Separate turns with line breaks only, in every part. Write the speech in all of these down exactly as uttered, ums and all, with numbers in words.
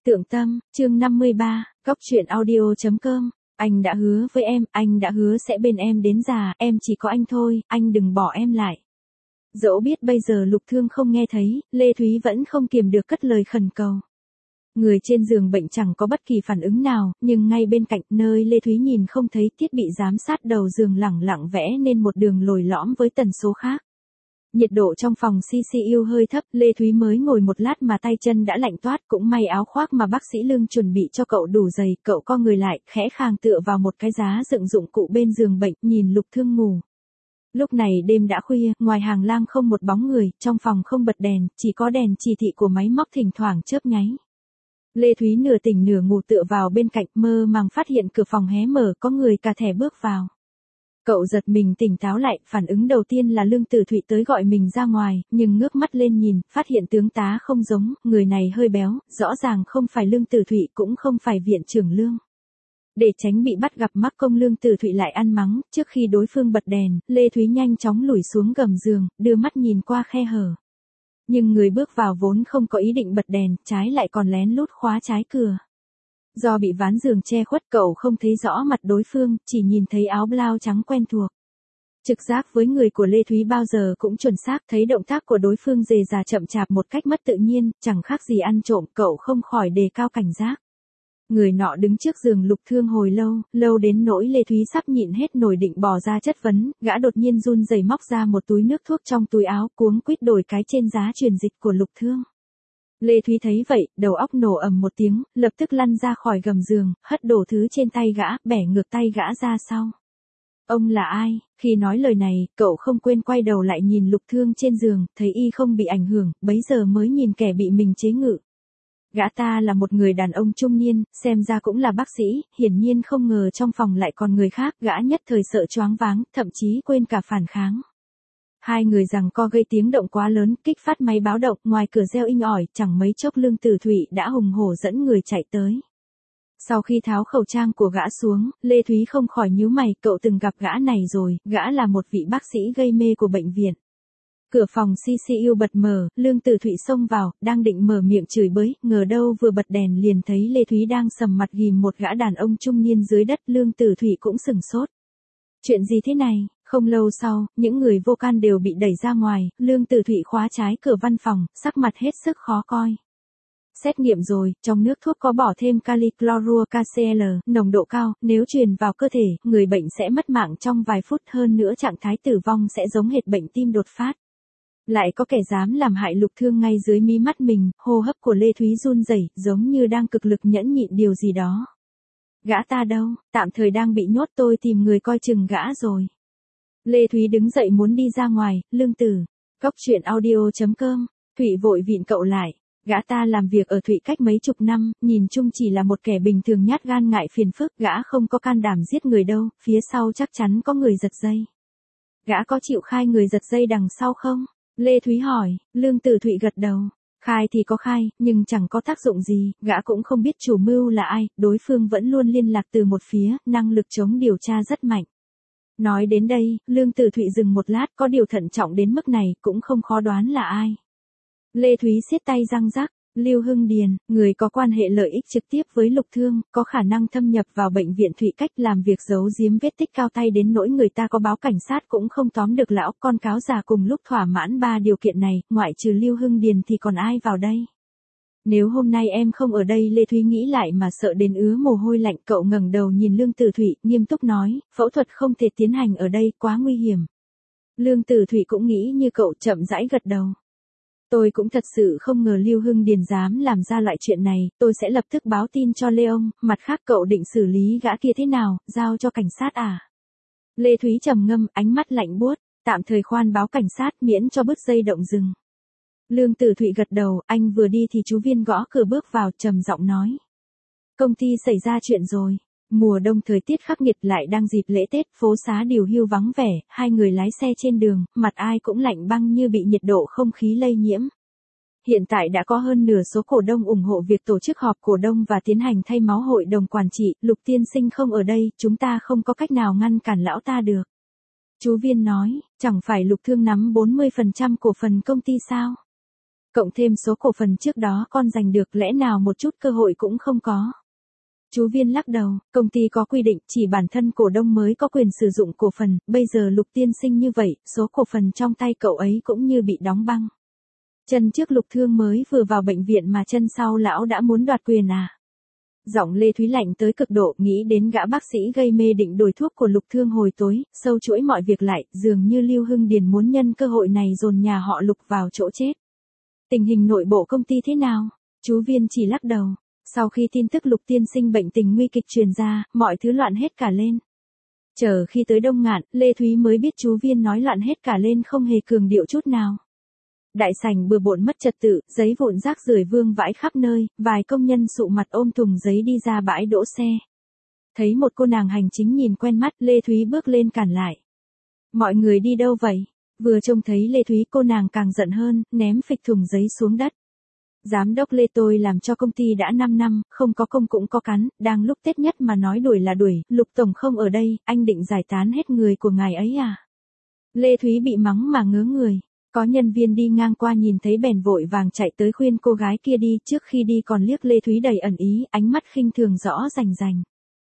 Tượng Tâm, chương năm mươi ba, Góc truyện audio chấm com. Anh đã hứa với em, anh đã hứa sẽ bên em đến già, em chỉ có anh thôi, anh đừng bỏ em lại. Dẫu biết bây giờ Lục Thương không nghe thấy, Lê Thúy vẫn không kiềm được cất lời khẩn cầu. Người trên giường bệnh chẳng có bất kỳ phản ứng nào, nhưng ngay bên cạnh nơi Lê Thúy nhìn không thấy thiết bị giám sát đầu giường lẳng lặng vẽ nên một đường lồi lõm với tần số khác. Nhiệt độ trong phòng xê xê u hơi thấp, Lê Thúy mới ngồi một lát mà tay chân đã lạnh toát, cũng may áo khoác mà bác sĩ Lương chuẩn bị cho cậu đủ dày, cậu co người lại, khẽ khàng tựa vào một cái giá dựng dụng cụ bên giường bệnh, nhìn Lục Thương ngủ. Lúc này đêm đã khuya, ngoài hàng lang không một bóng người, trong phòng không bật đèn, chỉ có đèn chỉ thị của máy móc thỉnh thoảng chớp nháy. Lê Thúy nửa tỉnh nửa ngủ tựa vào bên cạnh, mơ màng phát hiện cửa phòng hé mở, có người cà thẻ bước vào. Cậu giật mình tỉnh táo lại, phản ứng đầu tiên là Lương Tử Thụy tới gọi mình ra ngoài, nhưng ngước mắt lên nhìn, phát hiện tướng tá không giống, người này hơi béo, rõ ràng không phải Lương Tử Thụy cũng không phải viện trưởng Lương. Để tránh bị bắt gặp mắc công, Lương Tử Thụy lại ăn mắng, trước khi đối phương bật đèn, Lê Thúy nhanh chóng lủi xuống gầm giường, đưa mắt nhìn qua khe hở. Nhưng người bước vào vốn không có ý định bật đèn, trái lại còn lén lút khóa trái cửa. Do bị ván giường che khuất, cậu không thấy rõ mặt đối phương, chỉ nhìn thấy áo blau trắng quen thuộc. Trực giác với người của Lê Thúy bao giờ cũng chuẩn xác, thấy động tác của đối phương dề dà chậm chạp một cách mất tự nhiên, chẳng khác gì ăn trộm, cậu không khỏi đề cao cảnh giác. Người nọ đứng trước giường Lục Thương hồi lâu, lâu đến nỗi Lê Thúy sắp nhịn hết nổi định bỏ ra chất vấn, gã đột nhiên run rẩy móc ra một túi nước thuốc trong túi áo, cuống quýt đổi cái trên giá truyền dịch của Lục Thương. Lê Thúy thấy vậy, đầu óc nổ ầm một tiếng, lập tức lăn ra khỏi gầm giường, hất đổ thứ trên tay gã, bẻ ngược tay gã ra sau. Ông là ai? Khi nói lời này, cậu không quên quay đầu lại nhìn Lục Thương trên giường, thấy y không bị ảnh hưởng, bấy giờ mới nhìn kẻ bị mình chế ngự. Gã ta là một người đàn ông trung niên, xem ra cũng là bác sĩ, hiển nhiên không ngờ trong phòng lại còn người khác, gã nhất thời sợ choáng váng, thậm chí quên cả phản kháng. Hai người giằng co gây tiếng động quá lớn, kích phát máy báo động, ngoài cửa reo inh ỏi, chẳng mấy chốc Lương Tử Thụy đã hùng hổ dẫn người chạy tới. Sau khi tháo khẩu trang của gã xuống, Lê Thúy không khỏi nhíu mày, cậu từng gặp gã này rồi, gã là một vị bác sĩ gây mê của bệnh viện. Cửa phòng xê xê u bật mở, Lương Tử Thụy xông vào, đang định mở miệng chửi bới, ngờ đâu vừa bật đèn liền thấy Lê Thúy đang sầm mặt ghim một gã đàn ông trung niên dưới đất, Lương Tử Thụy cũng sừng sốt. Chuyện gì thế này? Không lâu sau, những người vô can đều bị đẩy ra ngoài, Lương Tử Thụy khóa trái cửa văn phòng, sắc mặt hết sức khó coi. Xét nghiệm rồi, trong nước thuốc có bỏ thêm kali chlorua ca xê lờ, nồng độ cao, nếu truyền vào cơ thể, người bệnh sẽ mất mạng trong vài phút, hơn nữa trạng thái tử vong sẽ giống hệt bệnh tim đột phát. Lại có kẻ dám làm hại Lục Thương ngay dưới mí mắt mình, hô hấp của Lê Thúy run rẩy, giống như đang cực lực nhẫn nhịn điều gì đó. Gã ta đâu? Tạm thời đang bị nhốt, tôi tìm người coi chừng gã rồi. Lê Thúy đứng dậy muốn đi ra ngoài, Lương Tử. Góc truyện audio chấm com. Thụy vội vịn cậu lại. Gã ta làm việc ở Thụy cách mấy chục năm, nhìn chung chỉ là một kẻ bình thường nhát gan ngại phiền phức, gã không có can đảm giết người đâu, phía sau chắc chắn có người giật dây. Gã có chịu khai người giật dây đằng sau không? Lê Thúy hỏi. Lương Tử Thụy gật đầu. Khai thì có khai, nhưng chẳng có tác dụng gì, gã cũng không biết chủ mưu là ai, đối phương vẫn luôn liên lạc từ một phía, năng lực chống điều tra rất mạnh. Nói đến đây, Lương Tử Thụy dừng một lát, có điều thận trọng đến mức này, cũng không khó đoán là ai. Lê Thúy siết tay răng rắc, Lưu Hưng Điền, người có quan hệ lợi ích trực tiếp với Lục Thương, có khả năng thâm nhập vào bệnh viện Thụy cách làm việc giấu giếm vết tích cao tay đến nỗi người ta có báo cảnh sát cũng không tóm được lão con cáo già cùng lúc thỏa mãn ba điều kiện này, ngoại trừ Lưu Hưng Điền thì còn ai vào đây? Nếu hôm nay em không ở đây, Lê Thúy nghĩ lại mà sợ đến ứa mồ hôi lạnh, cậu ngẩng đầu nhìn Lương Tử Thụy, nghiêm túc nói, phẫu thuật không thể tiến hành ở đây, quá nguy hiểm. Lương Tử Thụy cũng nghĩ như cậu, chậm rãi gật đầu. Tôi cũng thật sự không ngờ Lưu Hưng Điền dám làm ra loại chuyện này, tôi sẽ lập tức báo tin cho Lê ông, mặt khác cậu định xử lý gã kia thế nào, giao cho cảnh sát à? Lê Thúy trầm ngâm, ánh mắt lạnh buốt, tạm thời khoan báo cảnh sát miễn cho bứt dây động rừng. Lương Tử Thụy gật đầu, anh vừa đi thì chú Viên gõ cửa bước vào, trầm giọng nói. Công ty xảy ra chuyện rồi. Mùa đông thời tiết khắc nghiệt lại đang dịp lễ Tết, phố xá điều hưu vắng vẻ, hai người lái xe trên đường, mặt ai cũng lạnh băng như bị nhiệt độ không khí lây nhiễm. Hiện tại đã có hơn nửa số cổ đông ủng hộ việc tổ chức họp cổ đông và tiến hành thay máu hội đồng quản trị, Lục tiên sinh không ở đây, chúng ta không có cách nào ngăn cản lão ta được. Chú Viên nói, chẳng phải Lục Thương nắm bốn mươi phần trăm cổ phần công ty sao? Cộng thêm số cổ phần trước đó con giành được, lẽ nào một chút cơ hội cũng không có. Chú Viên lắc đầu, công ty có quy định chỉ bản thân cổ đông mới có quyền sử dụng cổ phần, bây giờ Lục tiên sinh như vậy, số cổ phần trong tay cậu ấy cũng như bị đóng băng. Chân trước Lục Thương mới vừa vào bệnh viện mà chân sau lão đã muốn đoạt quyền à? Giọng Lê Thúy lạnh tới cực độ, nghĩ đến gã bác sĩ gây mê định đổi thuốc của Lục Thương hồi tối, sâu chuỗi mọi việc lại, dường như Lưu Hưng Điền muốn nhân cơ hội này dồn nhà họ Lục vào chỗ chết. Tình hình nội bộ công ty thế nào? Chú Viên chỉ lắc đầu. Sau khi tin tức Lục tiên sinh bệnh tình nguy kịch truyền ra, mọi thứ loạn hết cả lên. Chờ khi tới Đông Ngạn, Lê Thúy mới biết chú Viên nói loạn hết cả lên không hề cường điệu chút nào. Đại sảnh bừa bộn mất trật tự, giấy vụn rác rưởi vương vãi khắp nơi, vài công nhân sụ mặt ôm thùng giấy đi ra bãi đỗ xe. Thấy một cô nàng hành chính nhìn quen mắt, Lê Thúy bước lên cản lại. Mọi người đi đâu vậy? Vừa trông thấy Lê Thúy cô nàng càng giận hơn, ném phịch thùng giấy xuống đất. Giám đốc Lê, tôi làm cho công ty đã năm năm, không có công cũng có cắn, đang lúc Tết nhất mà nói đuổi là đuổi, Lục tổng không ở đây, anh định giải tán hết người của ngài ấy à? Lê Thúy bị mắng mà ngớ người. Có nhân viên đi ngang qua nhìn thấy bèn vội vàng chạy tới khuyên cô gái kia đi, trước khi đi còn liếc Lê Thúy đầy ẩn ý, ánh mắt khinh thường rõ rành rành.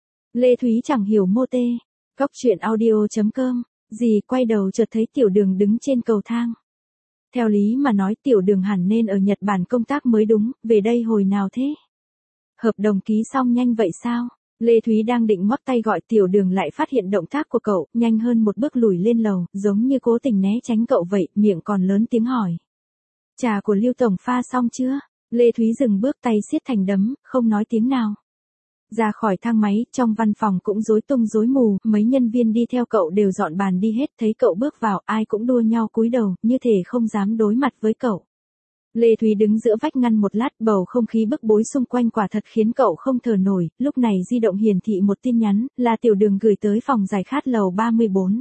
Lê Thúy chẳng hiểu mô tê. Cóc truyện audio chấm com. Dì quay đầu chợt thấy Tiểu Đường đứng trên cầu thang. Theo lý mà nói Tiểu Đường hẳn nên ở Nhật Bản công tác mới đúng, về đây hồi nào thế? Hợp đồng ký xong nhanh vậy sao? Lê Thúy đang định ngoắc tay gọi Tiểu Đường lại phát hiện động tác của cậu, nhanh hơn một bước lùi lên lầu, giống như cố tình né tránh cậu vậy, miệng còn lớn tiếng hỏi. Trà của Lưu tổng pha xong chưa? Lê Thúy dừng bước, tay siết thành đấm, không nói tiếng nào. Ra khỏi thang máy, trong văn phòng cũng rối tung rối mù, mấy nhân viên đi theo cậu đều dọn bàn đi hết, thấy cậu bước vào, ai cũng đua nhau cúi đầu, như thể không dám đối mặt với cậu. Lê Thúy đứng giữa vách ngăn một lát, bầu không khí bức bối xung quanh quả thật khiến cậu không thở nổi, lúc này di động hiển thị một tin nhắn, là Tiểu Đường gửi tới phòng giải khát lầu ba mươi bốn.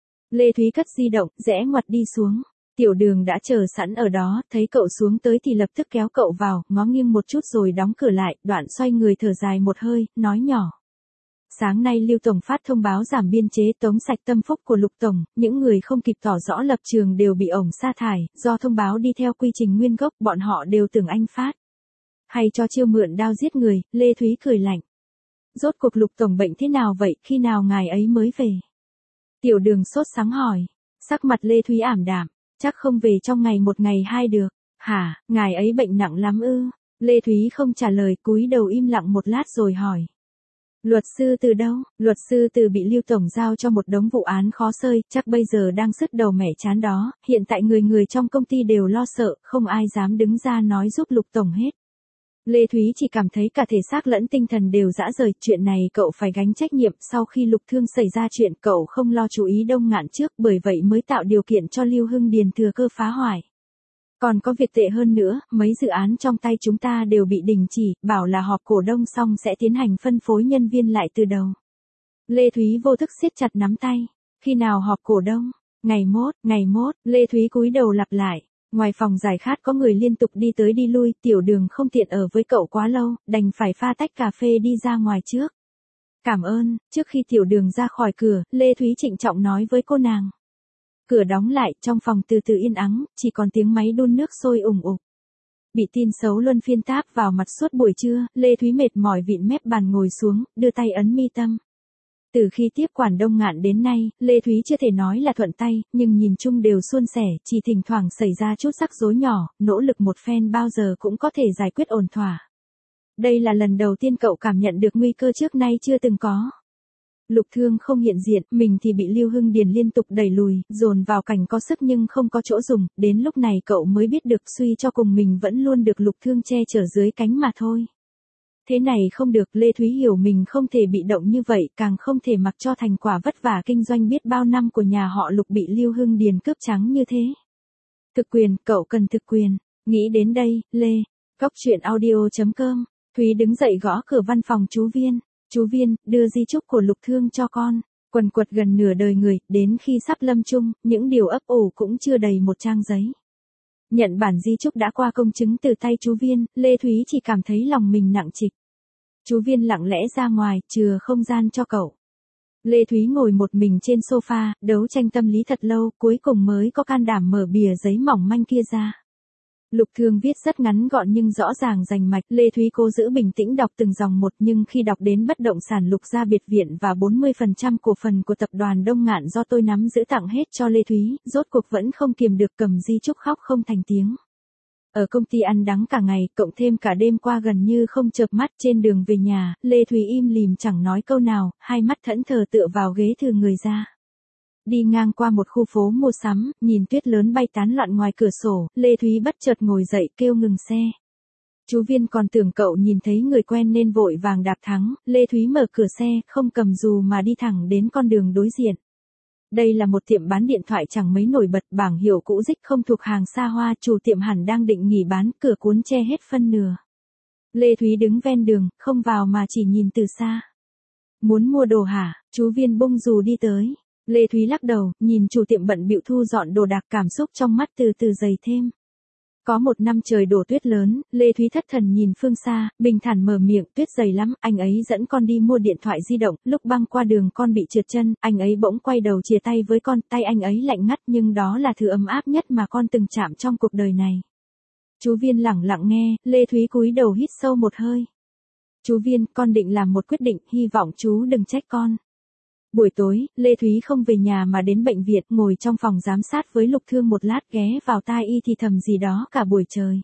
Lê Thúy cất di động, rẽ ngoặt đi xuống. Tiểu Đường đã chờ sẵn ở đó, thấy cậu xuống tới thì lập tức kéo cậu vào, ngó nghiêng một chút rồi đóng cửa lại, đoạn xoay người thở dài một hơi, nói nhỏ. Sáng nay Lưu tổng phát thông báo giảm biên chế tống sạch tâm phúc của Lục tổng, những người không kịp tỏ rõ lập trường đều bị ổng sa thải, do thông báo đi theo quy trình nguyên gốc, bọn họ đều tưởng anh phát. Hay cho chiêu mượn đao giết người, Lê Thúy cười lạnh. Rốt cuộc Lục tổng bệnh thế nào vậy, khi nào ngài ấy mới về? Tiểu Đường sốt sắng hỏi. Sắc mặt Lê Thúy ảm đạm, chắc không về trong ngày một ngày hai được. Hả, ngài ấy bệnh nặng lắm ư? Lê Thúy không trả lời, cúi đầu im lặng một lát rồi hỏi. Luật sư từ đâu? Luật sư từ bị Lưu tổng giao cho một đống vụ án khó xơi, chắc bây giờ đang sứt đầu mẻ chán đó, hiện tại người người trong công ty đều lo sợ, không ai dám đứng ra nói giúp Lục tổng hết. Lê Thúy chỉ cảm thấy cả thể xác lẫn tinh thần đều rã rời, chuyện này cậu phải gánh trách nhiệm, sau khi Lục Thương xảy ra chuyện cậu không lo chú ý Đông Ngạn trước, bởi vậy mới tạo điều kiện cho Lưu Hưng Điền thừa cơ phá hoại. Còn có việc tệ hơn nữa, mấy dự án trong tay chúng ta đều bị đình chỉ, bảo là họp cổ đông xong sẽ tiến hành phân phối nhân viên lại từ đầu. Lê Thúy vô thức siết chặt nắm tay. Khi nào họp cổ đông? Ngày mốt, ngày mốt, Lê Thúy cúi đầu lặp lại. Ngoài phòng giải khát có người liên tục đi tới đi lui, Tiểu Đường không tiện ở với cậu quá lâu, đành phải pha tách cà phê đi ra ngoài trước. Cảm ơn. Trước khi Tiểu Đường ra khỏi cửa, Lê Thúy trịnh trọng nói với cô nàng. Cửa đóng lại, trong phòng từ từ yên ắng, chỉ còn tiếng máy đun nước sôi ủng ục. Bị tin xấu luân phiên táp vào mặt suốt buổi trưa, Lê Thúy mệt mỏi vịn mép bàn ngồi xuống, đưa tay ấn mi tâm. Từ khi tiếp quản Đông Ngạn đến nay, Lê Thúy chưa thể nói là thuận tay, nhưng nhìn chung đều suôn sẻ, chỉ thỉnh thoảng xảy ra chút rắc rối nhỏ, nỗ lực một phen bao giờ cũng có thể giải quyết ổn thỏa. Đây là lần đầu tiên cậu cảm nhận được nguy cơ trước nay chưa từng có. Lục Thương không hiện diện, mình thì bị Lưu Hưng Điền liên tục đẩy lùi, dồn vào cảnh có sức nhưng không có chỗ dùng, đến lúc này cậu mới biết được suy cho cùng mình vẫn luôn được Lục Thương che chở dưới cánh mà thôi. Thế này không được, Lê Thúy hiểu mình không thể bị động như vậy, càng không thể mặc cho thành quả vất vả kinh doanh biết bao năm của nhà họ Lục bị Lưu Hưng Điền cướp trắng như thế. Thực quyền, cậu cần thực quyền. Nghĩ đến đây, Lê, cóc truyện audio chấm com, Thúy đứng dậy gõ cửa văn phòng chú Viên. Chú Viên, đưa di chúc của Lục Thương cho con. Quần quật gần nửa đời người, đến khi sắp lâm chung, những điều ấp ủ cũng chưa đầy một trang giấy. Nhận bản di chúc đã qua công chứng từ tay chú Viên, Lê Thúy chỉ cảm thấy lòng mình nặng trịch. Chú Viên lặng lẽ ra ngoài, chừa không gian cho cậu. Lê Thúy ngồi một mình trên sofa, đấu tranh tâm lý thật lâu, cuối cùng mới có can đảm mở bìa giấy mỏng manh kia ra. Lục Thương viết rất ngắn gọn nhưng rõ ràng rành mạch, Lê Thúy cố giữ bình tĩnh đọc từng dòng một, nhưng khi đọc đến bất động sản Lục gia biệt viện và bốn mươi phần trăm cổ phần của tập đoàn Đông Ngạn do tôi nắm giữ tặng hết cho Lê Thúy, rốt cuộc vẫn không kiềm được cầm di chúc khóc không thành tiếng. Ở công ty ăn đắng cả ngày, cộng thêm cả đêm qua gần như không chợp mắt, trên đường về nhà, Lê Thúy im lìm chẳng nói câu nào, hai mắt thẫn thờ tựa vào ghế thừa người ra. Đi ngang qua một khu phố mua sắm, nhìn tuyết lớn bay tán loạn ngoài cửa sổ, Lê Thúy bất chợt ngồi dậy kêu ngừng xe. Chú Viên còn tưởng cậu nhìn thấy người quen nên vội vàng đạp thắng, Lê Thúy mở cửa xe, không cầm dù mà đi thẳng đến con đường đối diện. Đây là một tiệm bán điện thoại chẳng mấy nổi bật, bảng hiệu cũ rích không thuộc hàng xa hoa, chủ tiệm hẳn đang định nghỉ bán, cửa cuốn che hết phân nửa. Lê Thúy đứng ven đường, không vào mà chỉ nhìn từ xa. Muốn mua đồ hả? Chú Viên bung dù đi tới. Lê Thúy lắc đầu, nhìn chủ tiệm bận bịu thu dọn đồ đạc, cảm xúc trong mắt từ từ dày thêm. Có một năm trời đổ tuyết lớn, Lê Thúy thất thần nhìn phương xa, bình thản mở miệng, tuyết dày lắm, anh ấy dẫn con đi mua điện thoại di động, lúc băng qua đường con bị trượt chân, anh ấy bỗng quay đầu chìa tay với con, tay anh ấy lạnh ngắt nhưng đó là thứ ấm áp nhất mà con từng chạm trong cuộc đời này. Chú Viên lẳng lặng nghe, Lê Thúy cúi đầu hít sâu một hơi. Chú Viên, con định làm một quyết định, hy vọng chú đừng trách con. Buổi tối, Lê Thúy không về nhà mà đến bệnh viện, ngồi trong phòng giám sát với Lục Thương một lát, ghé vào tai y thì thầm gì đó cả buổi trời.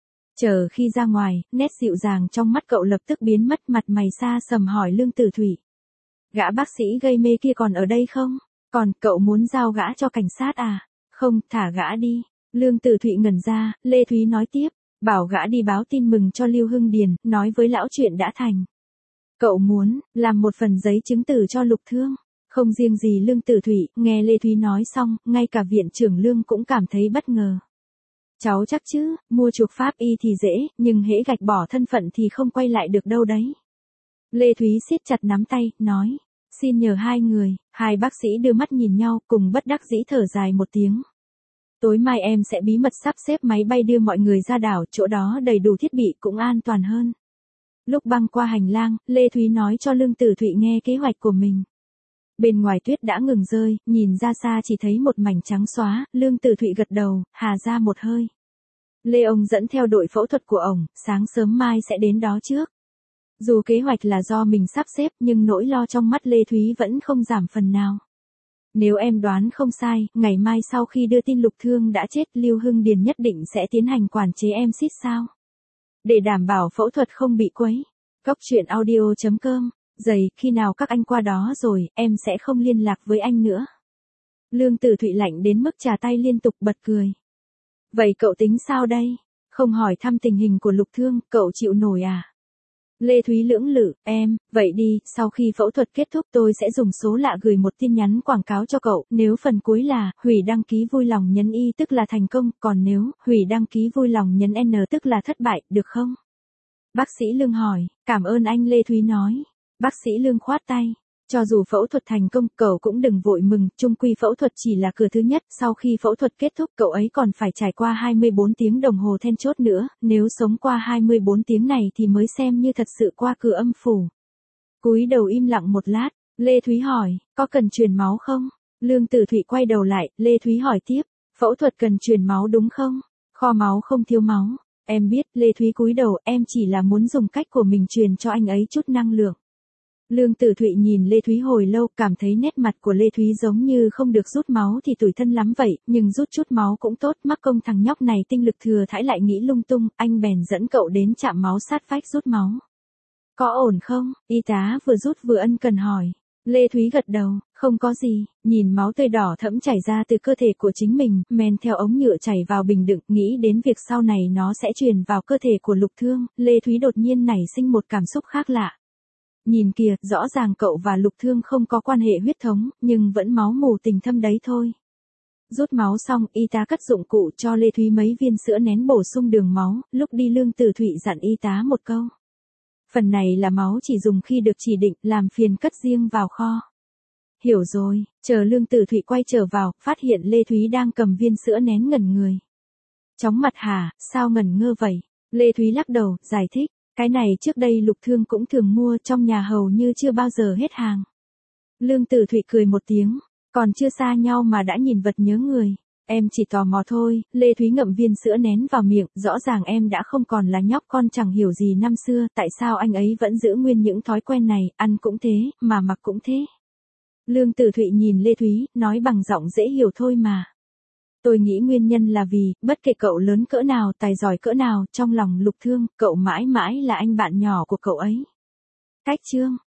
Chờ khi ra ngoài, nét dịu dàng trong mắt cậu lập tức biến mất, mặt mày xa sầm hỏi Lương Tử Thụy. Gã bác sĩ gây mê kia còn ở đây không? Còn, cậu muốn giao gã cho cảnh sát à? Không, thả gã đi. Lương Tử Thụy ngẩn ra, Lê Thúy nói tiếp, bảo gã đi báo tin mừng cho Lưu Hưng Điền, nói với lão chuyện đã thành. Cậu muốn làm một phần giấy chứng từ cho Lục Thương. Không riêng gì Lương Tử Thụy, nghe Lê Thúy nói xong, ngay cả viện trưởng Lương cũng cảm thấy bất ngờ. Cháu chắc chứ, mua chuộc pháp y thì dễ, nhưng hễ gạch bỏ thân phận thì không quay lại được đâu đấy. Lê Thúy siết chặt nắm tay, nói, xin nhờ hai người, hai bác sĩ đưa mắt nhìn nhau, cùng bất đắc dĩ thở dài một tiếng. Tối mai em sẽ bí mật sắp xếp máy bay đưa mọi người ra đảo, chỗ đó đầy đủ thiết bị cũng an toàn hơn. Lúc băng qua hành lang, Lê Thúy nói cho Lương Tử Thụy nghe kế hoạch của mình. Bên ngoài tuyết đã ngừng rơi, nhìn ra xa chỉ thấy một mảnh trắng xóa, Lương Tử Thụy gật đầu, hà ra một hơi. Lê ông dẫn theo đội phẫu thuật của ổng, sáng sớm mai sẽ đến đó trước. Dù kế hoạch là do mình sắp xếp nhưng nỗi lo trong mắt Lê Thúy vẫn không giảm phần nào. Nếu em đoán không sai, ngày mai sau khi đưa tin Lục Thương đã chết, Lưu Hưng Điền nhất định sẽ tiến hành quản chế em xít sao. Để đảm bảo phẫu thuật không bị quấy. Cóc truyện audio chấm com. Dày, khi nào các anh qua đó rồi, em sẽ không liên lạc với anh nữa. Lương Tử Thụy lạnh đến mức chà tay liên tục bật cười. Vậy cậu tính sao đây? Không hỏi thăm tình hình của Lục Thương, cậu chịu nổi à? Lê Thúy lưỡng lự, em, vậy đi, sau khi phẫu thuật kết thúc tôi sẽ dùng số lạ gửi một tin nhắn quảng cáo cho cậu, nếu phần cuối là, hủy đăng ký vui lòng nhấn Y tức là thành công, còn nếu, hủy đăng ký vui lòng nhấn N tức là thất bại, được không? Bác sĩ Lương hỏi, cảm ơn anh. Lê Thúy nói. Bác sĩ Lương khoát tay. Cho dù phẫu thuật thành công, cậu cũng đừng vội mừng, chung quy phẫu thuật chỉ là cửa thứ nhất, sau khi phẫu thuật kết thúc cậu ấy còn phải trải qua hai mươi bốn tiếng đồng hồ then chốt nữa, nếu sống qua hai mươi bốn tiếng này thì mới xem như thật sự qua cửa âm phủ. Cúi đầu im lặng một lát, Lê Thúy hỏi, có cần truyền máu không? Lương Tử Thụy quay đầu lại, Lê Thúy hỏi tiếp, phẫu thuật cần truyền máu đúng không? Kho máu không thiếu máu. Em biết, Lê Thúy cúi đầu, em chỉ là muốn dùng cách của mình truyền cho anh ấy chút năng lượng. Lương Tử Thụy nhìn Lê Thúy hồi lâu, cảm thấy nét mặt của Lê Thúy giống như không được rút máu thì tủi thân lắm vậy, nhưng rút chút máu cũng tốt, mắc công thằng nhóc này tinh lực thừa thãi lại nghĩ lung tung, anh bèn dẫn cậu đến trạm máu sát vách rút máu. Có ổn không? Y tá vừa rút vừa ân cần hỏi. Lê Thúy gật đầu, không có gì, nhìn máu tươi đỏ thẫm chảy ra từ cơ thể của chính mình, men theo ống nhựa chảy vào bình đựng, nghĩ đến việc sau này nó sẽ truyền vào cơ thể của Lục Thương, Lê Thúy đột nhiên nảy sinh một cảm xúc khác lạ. Nhìn kìa, rõ ràng cậu và Lục Thương không có quan hệ huyết thống, nhưng vẫn máu mù tình thâm đấy thôi. Rút máu xong, y tá cất dụng cụ cho Lê Thúy mấy viên sữa nén bổ sung đường máu, lúc đi Lương Tử Thụy dặn y tá một câu. Phần này là máu chỉ dùng khi được chỉ định, làm phiền cất riêng vào kho. Hiểu rồi, chờ Lương Tử Thụy quay trở vào, phát hiện Lê Thúy đang cầm viên sữa nén ngẩn người. Chóng mặt hả, sao ngẩn ngơ vậy? Lê Thúy lắc đầu, giải thích, cái này trước đây Lục Thương cũng thường mua, trong nhà hầu như chưa bao giờ hết hàng. Lương Tử Thụy cười một tiếng, còn chưa xa nhau mà đã nhìn vật nhớ người. Em chỉ tò mò thôi, Lê Thúy ngậm viên sữa nén vào miệng, rõ ràng em đã không còn là nhóc con chẳng hiểu gì năm xưa, tại sao anh ấy vẫn giữ nguyên những thói quen này, ăn cũng thế, mà mặc cũng thế. Lương Tử Thụy nhìn Lê Thúy, nói bằng giọng dễ hiểu thôi mà. Tôi nghĩ nguyên nhân là vì, bất kể cậu lớn cỡ nào, tài giỏi cỡ nào, trong lòng Lục Thương, cậu mãi mãi là anh bạn nhỏ của cậu ấy. Cách chương